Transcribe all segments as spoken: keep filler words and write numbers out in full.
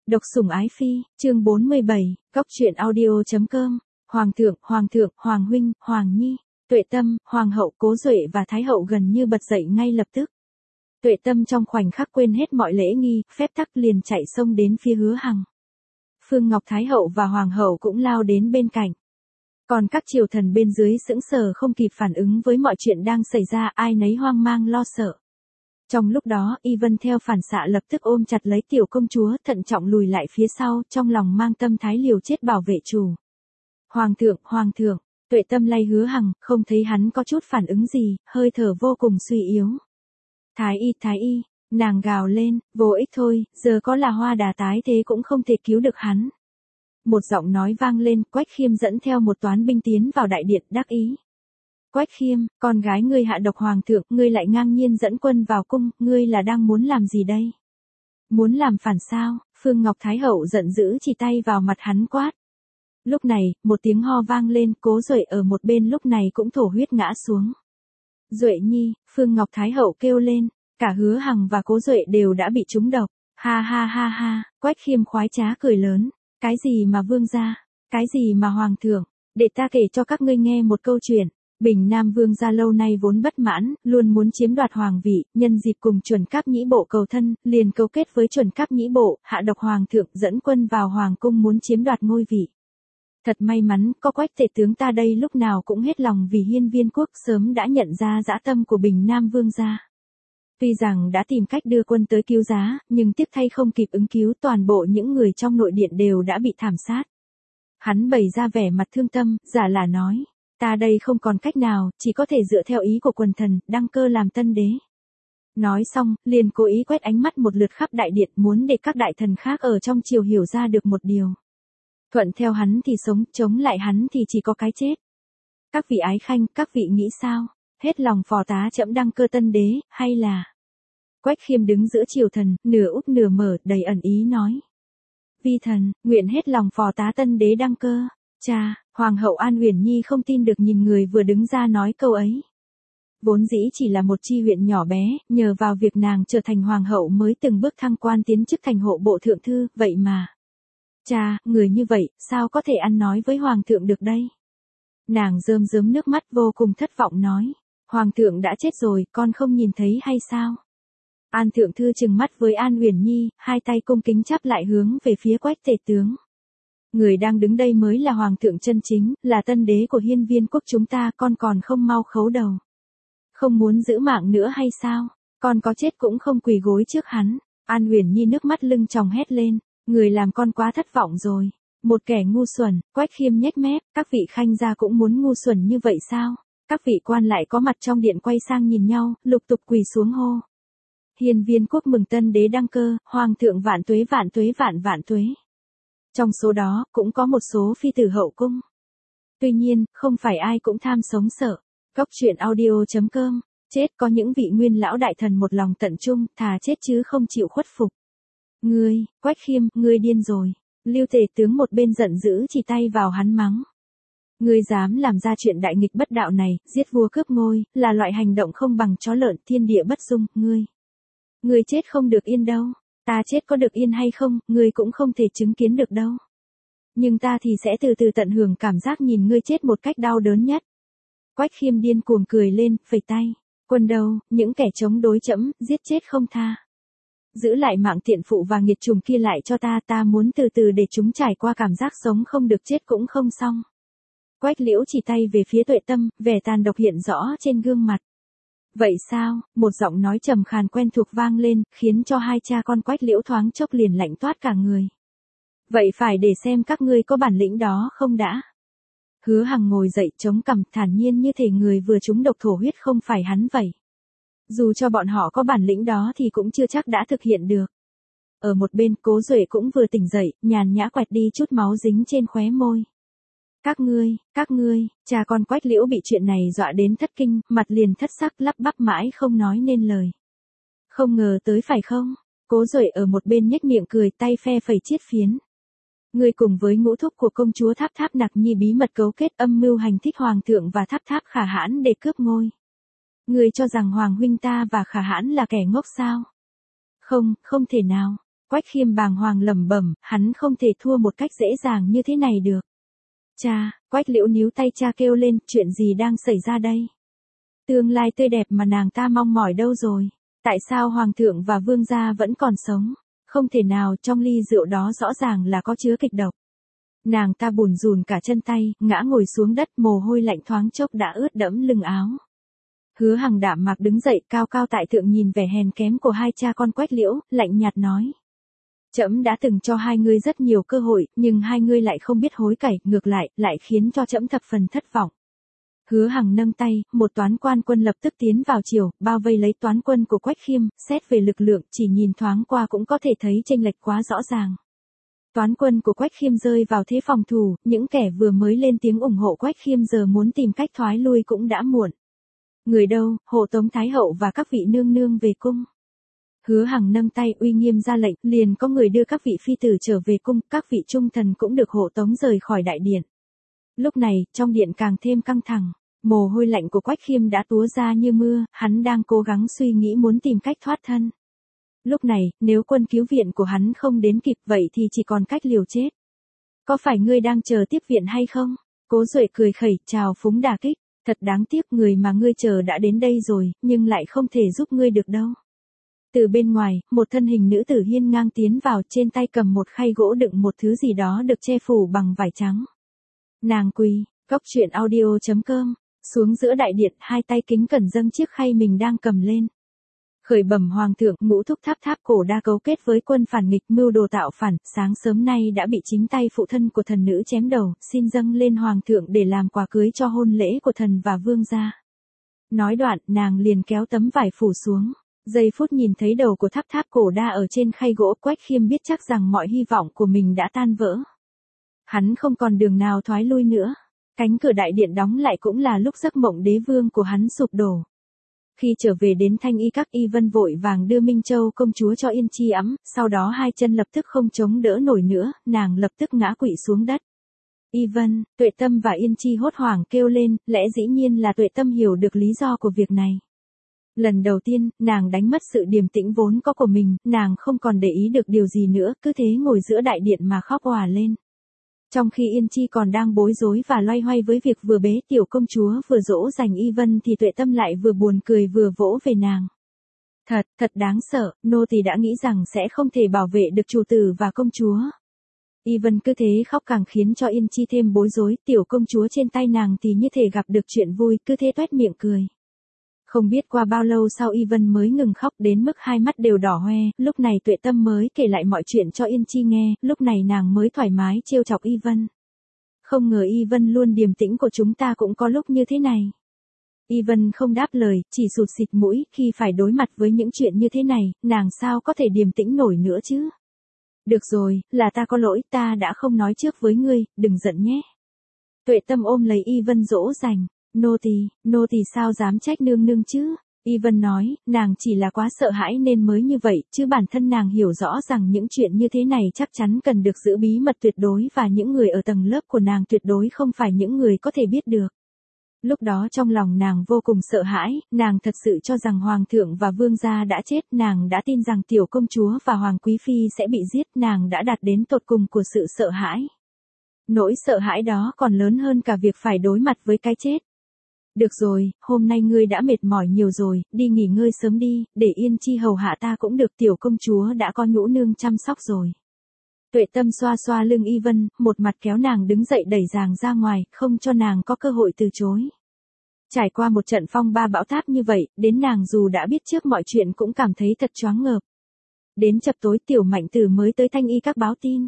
Độc sủng ái phi, chương bốn mươi bảy, Cóc truyện audio chấm com. Hoàng thượng, hoàng thượng, hoàng huynh, hoàng nhi, Tuệ Tâm, hoàng hậu, Cố Duệ và thái hậu gần như bật dậy ngay lập tức. Tuệ Tâm trong khoảnh khắc quên hết mọi lễ nghi, phép tắc liền chạy xông đến phía Hứa Hằng. Phương Ngọc thái hậu và hoàng hậu cũng lao đến bên cạnh. Còn các triều thần bên dưới sững sờ không kịp phản ứng với mọi chuyện đang xảy ra, ai nấy hoang mang lo sợ. Trong lúc đó, Y Vân theo phản xạ lập tức ôm chặt lấy tiểu công chúa, thận trọng lùi lại phía sau, trong lòng mang tâm thái liều chết bảo vệ chủ. Hoàng thượng, hoàng thượng, Tuệ Tâm lay Hứa Hằng, không thấy hắn có chút phản ứng gì, hơi thở vô cùng suy yếu. Thái y, thái y, nàng gào lên, vô ích thôi, giờ có là hoa đà tái thế cũng không thể cứu được hắn. Một giọng nói vang lên, Quách Khiêm dẫn theo một toán binh tiến vào đại điện, đắc ý. Quách Khiêm, con gái ngươi hạ độc hoàng thượng, ngươi lại ngang nhiên dẫn quân vào cung, ngươi là đang muốn làm gì đây? Muốn làm phản sao? Phương Ngọc Thái hậu giận dữ chỉ tay vào mặt hắn quát. Lúc này, một tiếng ho vang lên, Cố Duệ ở một bên lúc này cũng thổ huyết ngã xuống. Duệ nhi, Phương Ngọc Thái hậu kêu lên, cả Hứa Hằng và Cố Duệ đều đã bị trúng độc. Ha ha ha ha, Quách Khiêm khoái trá cười lớn, cái gì mà vương gia, cái gì mà hoàng thượng, để ta kể cho các ngươi nghe một câu chuyện. Bình Nam Vương gia lâu nay vốn bất mãn, luôn muốn chiếm đoạt hoàng vị, nhân dịp cùng chuẩn cáp nhĩ bộ cầu thân, liền câu kết với chuẩn cáp nhĩ bộ, hạ độc hoàng thượng, dẫn quân vào hoàng cung muốn chiếm đoạt ngôi vị. Thật may mắn, có Quách tể tướng ta đây lúc nào cũng hết lòng vì hiên viên quốc, sớm đã nhận ra dã tâm của Bình Nam Vương gia. Tuy rằng đã tìm cách đưa quân tới cứu giá, nhưng tiếc thay không kịp ứng cứu, toàn bộ những người trong nội điện đều đã bị thảm sát. Hắn bày ra vẻ mặt thương tâm, giả là nói. Ta đây không còn cách nào, chỉ có thể dựa theo ý của quần thần, đăng cơ làm tân đế. Nói xong, liền cố ý quét ánh mắt một lượt khắp đại điện, muốn để các đại thần khác ở trong triều hiểu ra được một điều. Thuận theo hắn thì sống, chống lại hắn thì chỉ có cái chết. Các vị ái khanh, các vị nghĩ sao? Hết lòng phò tá trẫm đăng cơ tân đế, hay là... Quách Khiêm đứng giữa triều thần, nửa úp nửa mở, đầy ẩn ý nói. Vi thần, nguyện hết lòng phò tá tân đế đăng cơ. Cha, Hoàng hậu An Uyển Nhi không tin được nhìn người vừa đứng ra nói câu ấy. Vốn dĩ chỉ là một chi huyện nhỏ bé, nhờ vào việc nàng trở thành hoàng hậu mới từng bước thăng quan tiến chức thành hộ bộ thượng thư, vậy mà. Cha, người như vậy, sao có thể ăn nói với hoàng thượng được đây? Nàng rơm rớm nước mắt vô cùng thất vọng nói. Hoàng thượng đã chết rồi, con không nhìn thấy hay sao? An thượng thư trừng mắt với An Uyển Nhi, hai tay cung kính chắp lại hướng về phía Quách tể tướng. Người đang đứng đây mới là hoàng thượng chân chính, là tân đế của hiên viên quốc chúng ta, con còn không mau khấu đầu. Không muốn giữ mạng nữa hay sao? Con có chết cũng không quỳ gối trước hắn. An Uyển Nhi nước mắt lưng tròng hét lên, người làm con quá thất vọng rồi. Một kẻ ngu xuẩn. Quách Khiêm nhếch mép, các vị khanh gia cũng muốn ngu xuẩn như vậy sao? Các vị quan lại có mặt trong điện quay sang nhìn nhau, lục tục quỳ xuống hô. Hiên viên quốc mừng tân đế đăng cơ, hoàng thượng vạn tuế vạn tuế vạn vạn tuế. Trong số đó, cũng có một số phi tử hậu cung. Tuy nhiên, không phải ai cũng tham sống sợ. Cóc truyện audio chấm com. Chết có những vị nguyên lão đại thần một lòng tận trung, thà chết chứ không chịu khuất phục. Ngươi, Quách Khiêm, ngươi điên rồi. Lưu tể tướng một bên giận dữ chỉ tay vào hắn mắng. Ngươi dám làm ra chuyện đại nghịch bất đạo này, giết vua cướp ngôi, là loại hành động không bằng chó lợn, thiên địa bất dung, ngươi. Ngươi chết không được yên đâu. Ta chết có được yên hay không, ngươi cũng không thể chứng kiến được đâu. Nhưng ta thì sẽ từ từ tận hưởng cảm giác nhìn ngươi chết một cách đau đớn nhất. Quách Khiêm điên cuồng cười lên, phẩy tay. Quân đâu, những kẻ chống đối trẫm, giết chết không tha. Giữ lại mạng tiện phụ và nghiệt trùng kia lại cho ta, ta muốn từ từ để chúng trải qua cảm giác sống không được chết cũng không xong. Quách Liễu chỉ tay về phía Tuệ Tâm, vẻ tàn độc hiện rõ trên gương mặt. Vậy sao? Một giọng nói trầm khàn quen thuộc vang lên, khiến cho hai cha con Quách Liễu thoáng chốc liền lạnh toát cả người. Vậy phải để xem các ngươi có bản lĩnh đó không đã. Hứa Hằng ngồi dậy chống cằm thản nhiên như thể người vừa trúng độc thổ huyết không phải hắn vậy. Dù cho bọn họ có bản lĩnh đó thì cũng chưa chắc đã thực hiện được. Ở một bên Cố Duệ cũng vừa tỉnh dậy, nhàn nhã quẹt đi chút máu dính trên khóe môi. Các ngươi, các ngươi, cha con Quách Liễu bị chuyện này dọa đến thất kinh, mặt liền thất sắc lắp bắp mãi không nói nên lời. Không ngờ tới phải không? Cố Duệ ở một bên nhếch miệng cười tay phe phẩy chiết phiến. Ngươi cùng với ngũ thúc của công chúa Tháp Tháp Nặc Nhi bí mật cấu kết âm mưu hành thích hoàng thượng và Tháp Tháp Khả Hãn để cướp ngôi. Ngươi cho rằng hoàng huynh ta và Khả Hãn là kẻ ngốc sao? Không, không thể nào. Quách Khiêm bàng hoàng lẩm bẩm, hắn không thể thua một cách dễ dàng như thế này được. Cha, Quách Liễu níu tay cha kêu lên, chuyện gì đang xảy ra đây? Tương lai tươi đẹp mà nàng ta mong mỏi đâu rồi? Tại sao Hoàng thượng và Vương gia vẫn còn sống? Không thể nào, trong ly rượu đó rõ ràng là có chứa kịch độc. Nàng ta bùn rùn cả chân tay, ngã ngồi xuống đất, mồ hôi lạnh thoáng chốc đã ướt đẫm lưng áo. Hứa Hằng đạm mạc đứng dậy, cao cao tại thượng nhìn vẻ hèn kém của hai cha con Quách Liễu, lạnh nhạt nói. Trẫm đã từng cho hai ngươi rất nhiều cơ hội, nhưng hai ngươi lại không biết hối cải, ngược lại, lại khiến cho trẫm thập phần thất vọng. Hứa Hằng nâng tay, một toán quan quân lập tức tiến vào chiều, bao vây lấy toán quân của Quách Khiêm, xét về lực lượng, chỉ nhìn thoáng qua cũng có thể thấy chênh lệch quá rõ ràng. Toán quân của Quách Khiêm rơi vào thế phòng thủ, những kẻ vừa mới lên tiếng ủng hộ Quách Khiêm giờ muốn tìm cách thoái lui cũng đã muộn. Người đâu, hộ tống Thái hậu và các vị nương nương về cung. Hứa Hằng nâng tay uy nghiêm ra lệnh, liền có người đưa các vị phi tử trở về cung, các vị trung thần cũng được hộ tống rời khỏi đại điện. Lúc này, trong điện càng thêm căng thẳng, mồ hôi lạnh của Quách Khiêm đã túa ra như mưa, hắn đang cố gắng suy nghĩ muốn tìm cách thoát thân. Lúc này, nếu quân cứu viện của hắn không đến kịp vậy thì chỉ còn cách liều chết. Có phải ngươi đang chờ tiếp viện hay không? Cố Duệ cười khẩy, chào phúng đả kích, thật đáng tiếc người mà ngươi chờ đã đến đây rồi, nhưng lại không thể giúp ngươi được đâu. Từ bên ngoài, một thân hình nữ tử hiên ngang tiến vào, trên tay cầm một khay gỗ đựng một thứ gì đó được che phủ bằng vải trắng. Nàng quỳ, Cốc truyện audio chấm com, xuống giữa đại điện, hai tay kính cẩn dâng chiếc khay mình đang cầm lên. Khởi bẩm Hoàng thượng, Ngũ Thúc Tháp Tháp Cổ Đa cấu kết với quân phản nghịch, mưu đồ tạo phản, sáng sớm nay đã bị chính tay phụ thân của thần nữ chém đầu, xin dâng lên Hoàng thượng để làm quà cưới cho hôn lễ của thần và vương gia. Nói đoạn, nàng liền kéo tấm vải phủ xuống. Giây phút nhìn thấy đầu của Tháp Tháp Cổ Đa ở trên khay gỗ, Quách Khiêm biết chắc rằng mọi hy vọng của mình đã tan vỡ. Hắn không còn đường nào thoái lui nữa. Cánh cửa đại điện đóng lại cũng là lúc giấc mộng đế vương của hắn sụp đổ. Khi trở về đến Thanh Y Các, Y Vân vội vàng đưa Minh Châu công chúa cho Yên Chi ẵm, sau đó hai chân lập tức không chống đỡ nổi nữa, nàng lập tức ngã quỵ xuống đất. Y Vân, Tuệ Tâm và Yên Chi hốt hoảng kêu lên, lẽ dĩ nhiên là Tuệ Tâm hiểu được lý do của việc này. Lần đầu tiên, nàng đánh mất sự điềm tĩnh vốn có của mình, nàng không còn để ý được điều gì nữa, cứ thế ngồi giữa đại điện mà khóc òa lên. Trong khi Yên Chi còn đang bối rối và loay hoay với việc vừa bế tiểu công chúa vừa dỗ dành Y Vân thì Tuệ Tâm lại vừa buồn cười vừa vỗ về nàng. Thật, thật đáng sợ, nô tỳ đã nghĩ rằng sẽ không thể bảo vệ được chủ tử và công chúa. Y Vân cứ thế khóc càng khiến cho Yên Chi thêm bối rối, tiểu công chúa trên tay nàng thì như thể gặp được chuyện vui, cứ thế toét miệng cười. Không biết qua bao lâu sau Y Vân mới ngừng khóc đến mức hai mắt đều đỏ hoe, lúc này Tuệ Tâm mới kể lại mọi chuyện cho Yên Chi nghe, lúc này nàng mới thoải mái trêu chọc Y Vân. Không ngờ Y Vân luôn điềm tĩnh của chúng ta cũng có lúc như thế này. Y Vân không đáp lời, chỉ sụt xịt mũi, khi phải đối mặt với những chuyện như thế này, nàng sao có thể điềm tĩnh nổi nữa chứ? Được rồi, là ta có lỗi, ta đã không nói trước với ngươi, đừng giận nhé. Tuệ Tâm ôm lấy Y Vân dỗ dành. Nô tỳ, nô tỳ sao dám trách nương nương chứ? Y Vân nói, nàng chỉ là quá sợ hãi nên mới như vậy, chứ bản thân nàng hiểu rõ rằng những chuyện như thế này chắc chắn cần được giữ bí mật tuyệt đối và những người ở tầng lớp của nàng tuyệt đối không phải những người có thể biết được. Lúc đó trong lòng nàng vô cùng sợ hãi, nàng thật sự cho rằng Hoàng thượng và Vương gia đã chết, nàng đã tin rằng tiểu công chúa và Hoàng quý phi sẽ bị giết, nàng đã đạt đến tột cùng của sự sợ hãi. Nỗi sợ hãi đó còn lớn hơn cả việc phải đối mặt với cái chết. Được rồi, hôm nay ngươi đã mệt mỏi nhiều rồi, đi nghỉ ngơi sớm đi, để Yên Chi hầu hạ ta cũng được, tiểu công chúa đã có nhũ nương chăm sóc rồi. Tuệ Tâm xoa xoa lưng Y Vân, một mặt kéo nàng đứng dậy đẩy nàng ra ngoài, không cho nàng có cơ hội từ chối. Trải qua một trận phong ba bão táp như vậy, đến nàng dù đã biết trước mọi chuyện cũng cảm thấy thật choáng ngợp. Đến chập tối tiểu Mạnh Tử mới tới Thanh Y Các báo tin.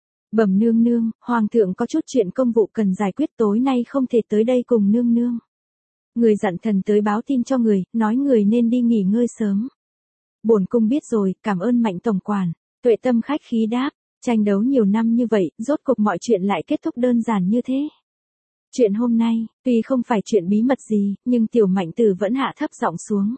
Bẩm nương nương, Hoàng thượng có chút chuyện công vụ cần giải quyết, tối nay không thể tới đây cùng nương nương. Người dặn thần tới báo tin cho người, nói người nên đi nghỉ ngơi sớm. Bổn cung biết rồi, cảm ơn Mạnh tổng quản. Tuệ Tâm khách khí đáp, tranh đấu nhiều năm như vậy, rốt cục mọi chuyện lại kết thúc đơn giản như thế. Chuyện hôm nay, tuy không phải chuyện bí mật gì, nhưng tiểu Mạnh Tử vẫn hạ thấp giọng xuống.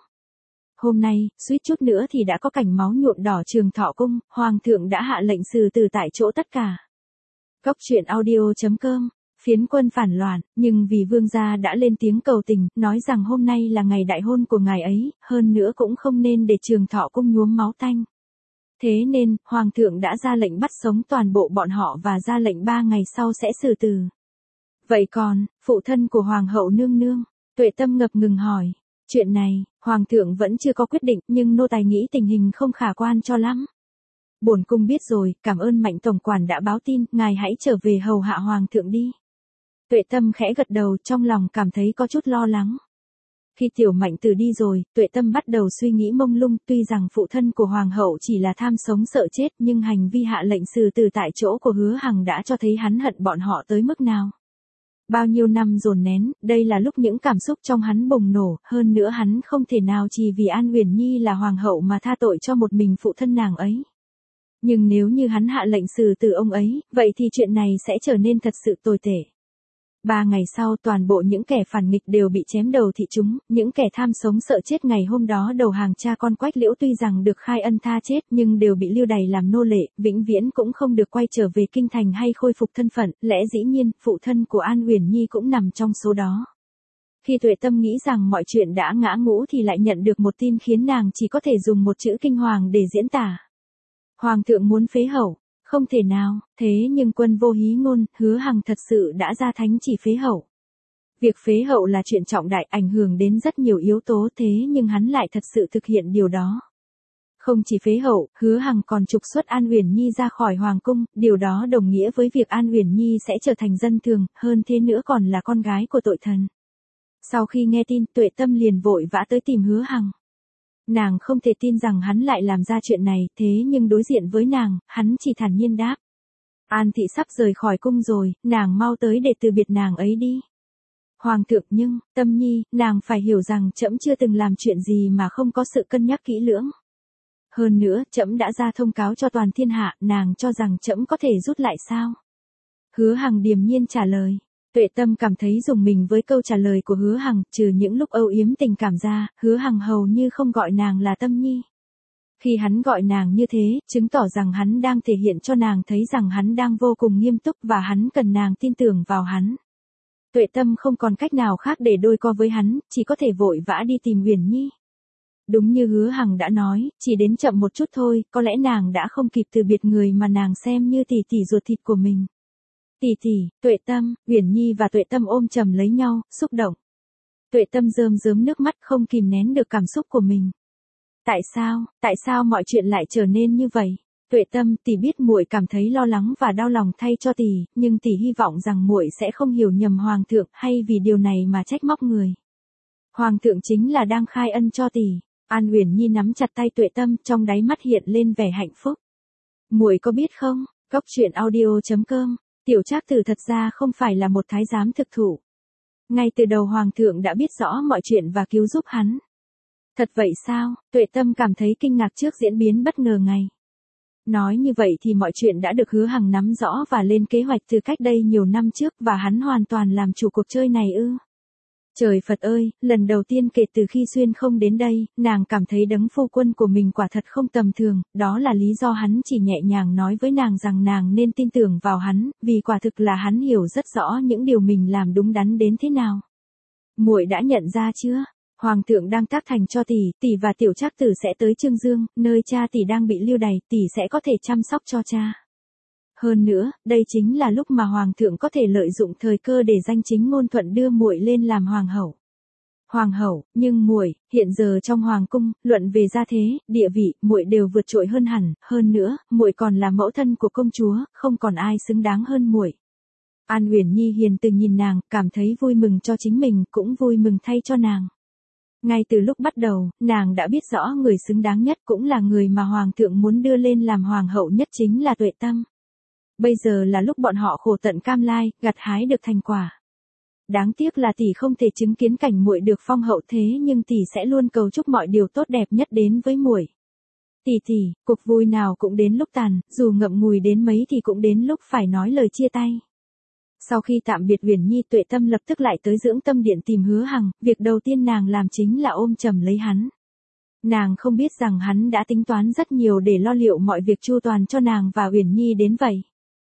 Hôm nay, suýt chút nữa thì đã có cảnh máu nhuộm đỏ Trường Thọ cung, Hoàng thượng đã hạ lệnh xử tử tại chỗ tất cả. Cốc truyện audio chấm com. Phiến quân phản loạn, nhưng vì vương gia đã lên tiếng cầu tình, nói rằng hôm nay là ngày đại hôn của ngài ấy, hơn nữa cũng không nên để Trường Thọ cung nhuốm máu tanh. Thế nên, Hoàng thượng đã ra lệnh bắt sống toàn bộ bọn họ và ra lệnh ba ngày sau sẽ xử tử. Vậy còn, phụ thân của Hoàng hậu nương nương? Tuệ Tâm ngập ngừng hỏi. Chuyện này, Hoàng thượng vẫn chưa có quyết định, nhưng nô tài nghĩ tình hình không khả quan cho lắm. Bổn cung biết rồi, cảm ơn Mạnh tổng quản đã báo tin, ngài hãy trở về hầu hạ Hoàng thượng đi. Tuệ Tâm khẽ gật đầu, trong lòng cảm thấy có chút lo lắng. Khi Tiểu Mạnh Tử đi rồi, Tuệ Tâm bắt đầu suy nghĩ mông lung, tuy rằng phụ thân của Hoàng hậu chỉ là tham sống sợ chết, nhưng hành vi hạ lệnh xử tử tại chỗ của Hứa Hằng đã cho thấy hắn hận bọn họ tới mức nào. Bao nhiêu năm dồn nén, đây là lúc những cảm xúc trong hắn bùng nổ, hơn nữa hắn không thể nào chỉ vì An Uyển Nhi là Hoàng hậu mà tha tội cho một mình phụ thân nàng ấy. Nhưng nếu như hắn hạ lệnh xử tử ông ấy, vậy thì chuyện này sẽ trở nên thật sự tồi tệ. Ba ngày sau toàn bộ những kẻ phản nghịch đều bị chém đầu thị chúng, những kẻ tham sống sợ chết ngày hôm đó đầu hàng cha con Quách Liễu tuy rằng được khai ân tha chết nhưng đều bị lưu đày làm nô lệ, vĩnh viễn cũng không được quay trở về kinh thành hay khôi phục thân phận, lẽ dĩ nhiên, phụ thân của An Uyển Nhi cũng nằm trong số đó. Khi Tuệ Tâm nghĩ rằng mọi chuyện đã ngã ngũ thì lại nhận được một tin khiến nàng chỉ có thể dùng một chữ kinh hoàng để diễn tả. Hoàng thượng muốn phế hậu. Không thể nào, thế nhưng Quân Vô Hí Ngôn, Hứa Hằng thật sự đã ra thánh chỉ phế hậu. Việc phế hậu là chuyện trọng đại ảnh hưởng đến rất nhiều yếu tố thế nhưng hắn lại thật sự thực hiện điều đó. Không chỉ phế hậu, Hứa Hằng còn trục xuất An Uyển Nhi ra khỏi Hoàng cung, điều đó đồng nghĩa với việc An Uyển Nhi sẽ trở thành dân thường, hơn thế nữa còn là con gái của tội thần. Sau khi nghe tin, Tuệ Tâm liền vội vã tới tìm Hứa Hằng. Nàng không thể tin rằng hắn lại làm ra chuyện này, thế nhưng đối diện với nàng, hắn chỉ thản nhiên đáp. An thị sắp rời khỏi cung rồi, nàng mau tới để từ biệt nàng ấy đi. Hoàng thượng nhưng, Tâm Nhi, nàng phải hiểu rằng trẫm chưa từng làm chuyện gì mà không có sự cân nhắc kỹ lưỡng. Hơn nữa, trẫm đã ra thông cáo cho toàn thiên hạ, nàng cho rằng trẫm có thể rút lại sao? Hứa Hằng điềm nhiên trả lời. Tuệ Tâm cảm thấy rùng mình với câu trả lời của Hứa Hằng, trừ những lúc âu yếm tình cảm ra, Hứa Hằng hầu như không gọi nàng là Tâm Nhi. Khi hắn gọi nàng như thế, chứng tỏ rằng hắn đang thể hiện cho nàng thấy rằng hắn đang vô cùng nghiêm túc và hắn cần nàng tin tưởng vào hắn. Tuệ Tâm không còn cách nào khác để đôi co với hắn, chỉ có thể vội vã đi tìm Uyển Nhi. Đúng như Hứa Hằng đã nói, chỉ đến chậm một chút thôi, có lẽ nàng đã không kịp từ biệt người mà nàng xem như tỷ tỷ ruột thịt của mình. Tỷ tỷ, Tuệ Tâm, Uyển Nhi và Tuệ Tâm ôm chầm lấy nhau, xúc động. Tuệ Tâm rơm rớm nước mắt không kìm nén được cảm xúc của mình. Tại sao, tại sao mọi chuyện lại trở nên như vậy? Tuệ Tâm, tỷ biết muội cảm thấy lo lắng và đau lòng thay cho tỷ, nhưng tỷ hy vọng rằng muội sẽ không hiểu nhầm Hoàng thượng hay vì điều này mà trách móc người. Hoàng thượng chính là đang khai ân cho tỷ. An Uyển Nhi nắm chặt tay Tuệ Tâm, trong đáy mắt hiện lên vẻ hạnh phúc. Muội có biết không, Cốc truyện audio chấm com, Tiểu Trác Tử thật ra không phải là một thái giám thực thụ. Ngay từ đầu Hoàng thượng đã biết rõ mọi chuyện và cứu giúp hắn. Thật vậy sao? Tuệ Tâm cảm thấy kinh ngạc trước diễn biến bất ngờ này. Nói như vậy thì mọi chuyện đã được Hứa Hằng nắm rõ và lên kế hoạch từ cách đây nhiều năm trước và hắn hoàn toàn làm chủ cuộc chơi này ư? Trời Phật ơi, lần đầu tiên kể từ khi Xuyên không đến đây, nàng cảm thấy đấng phu quân của mình quả thật không tầm thường, đó là lý do hắn chỉ nhẹ nhàng nói với nàng rằng nàng nên tin tưởng vào hắn, vì quả thực là hắn hiểu rất rõ những điều mình làm đúng đắn đến thế nào. Muội đã nhận ra chưa? Hoàng thượng đang tác thành cho tỷ, tỷ và Tiểu Trác Tử sẽ tới Trương Dương, nơi cha tỷ đang bị lưu đày, tỷ sẽ có thể chăm sóc cho cha. Hơn nữa, đây chính là lúc mà Hoàng thượng có thể lợi dụng thời cơ để danh chính ngôn thuận đưa muội lên làm Hoàng hậu. Hoàng hậu, nhưng muội, hiện giờ trong Hoàng cung, luận về gia thế, địa vị, muội đều vượt trội hơn hẳn, hơn nữa, muội còn là mẫu thân của công chúa, không còn ai xứng đáng hơn muội. An Uyển Nhi hiền từ nhìn nàng, cảm thấy vui mừng cho chính mình, cũng vui mừng thay cho nàng. Ngay từ lúc bắt đầu, nàng đã biết rõ người xứng đáng nhất cũng là người mà Hoàng thượng muốn đưa lên làm Hoàng hậu nhất chính là Tuệ Tâm. Bây giờ là lúc bọn họ khổ tận cam lai, gặt hái được thành quả. Đáng tiếc là tỷ không thể chứng kiến cảnh muội được phong hậu thế nhưng tỷ sẽ luôn cầu chúc mọi điều tốt đẹp nhất đến với muội. Tỷ tỷ, cuộc vui nào cũng đến lúc tàn, dù ngậm ngùi đến mấy thì cũng đến lúc phải nói lời chia tay. Sau khi tạm biệt Uyển Nhi, Tuệ Tâm lập tức lại tới Dưỡng Tâm Điện tìm Hứa Hằng, việc đầu tiên nàng làm chính là ôm chầm lấy hắn. Nàng không biết rằng hắn đã tính toán rất nhiều để lo liệu mọi việc chu toàn cho nàng và Uyển Nhi đến vậy.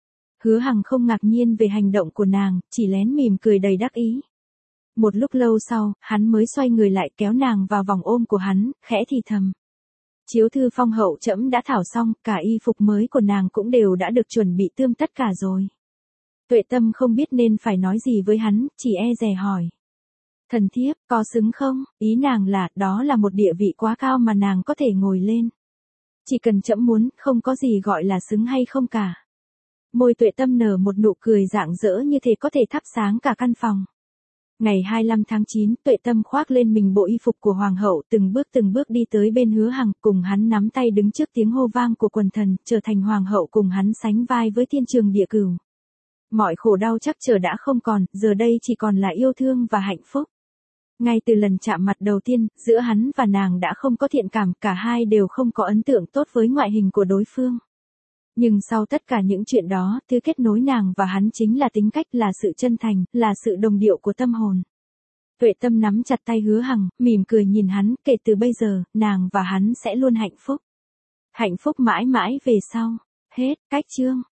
Hứa Hằng không ngạc nhiên về hành động của nàng, chỉ lén mỉm cười đầy đắc ý. Một lúc lâu sau, hắn mới xoay người lại kéo nàng vào vòng ôm của hắn, khẽ thì thầm. Chiếu thư phong hậu trẫm đã thảo xong, cả y phục mới của nàng cũng đều đã được chuẩn bị tươm tất cả rồi. Tuệ Tâm không biết nên phải nói gì với hắn, chỉ e dè hỏi. Thần thiếp, có xứng không? Ý nàng là, đó là một địa vị quá cao mà nàng có thể ngồi lên. Chỉ cần trẫm muốn, không có gì gọi là xứng hay không cả. Môi Tuệ Tâm nở một nụ cười rạng rỡ như thế có thể thắp sáng cả căn phòng. Ngày hai mươi lăm tháng chín, Tuệ Tâm khoác lên mình bộ y phục của hoàng hậu, từng bước từng bước đi tới bên Hứa Hằng, cùng hắn nắm tay đứng trước tiếng hô vang của quần thần, trở thành hoàng hậu cùng hắn sánh vai với thiên trường địa cửu. Mọi khổ đau chắc chờ đã không còn, giờ đây chỉ còn là yêu thương và hạnh phúc. Ngay từ lần chạm mặt đầu tiên, giữa hắn và nàng đã không có thiện cảm, cả hai đều không có ấn tượng tốt với ngoại hình của đối phương. Nhưng sau tất cả những chuyện đó, thứ kết nối nàng và hắn chính là tính cách, là sự chân thành, là sự đồng điệu của tâm hồn. Tuệ Tâm nắm chặt tay Hứa Hằng, mỉm cười nhìn hắn, kể từ bây giờ, nàng và hắn sẽ luôn hạnh phúc. Hạnh phúc mãi mãi về sau. Hết, cách chương.